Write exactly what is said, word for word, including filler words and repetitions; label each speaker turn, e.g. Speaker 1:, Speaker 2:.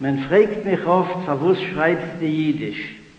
Speaker 1: Man fragt mich oft, warum schreibst du Jiddisch?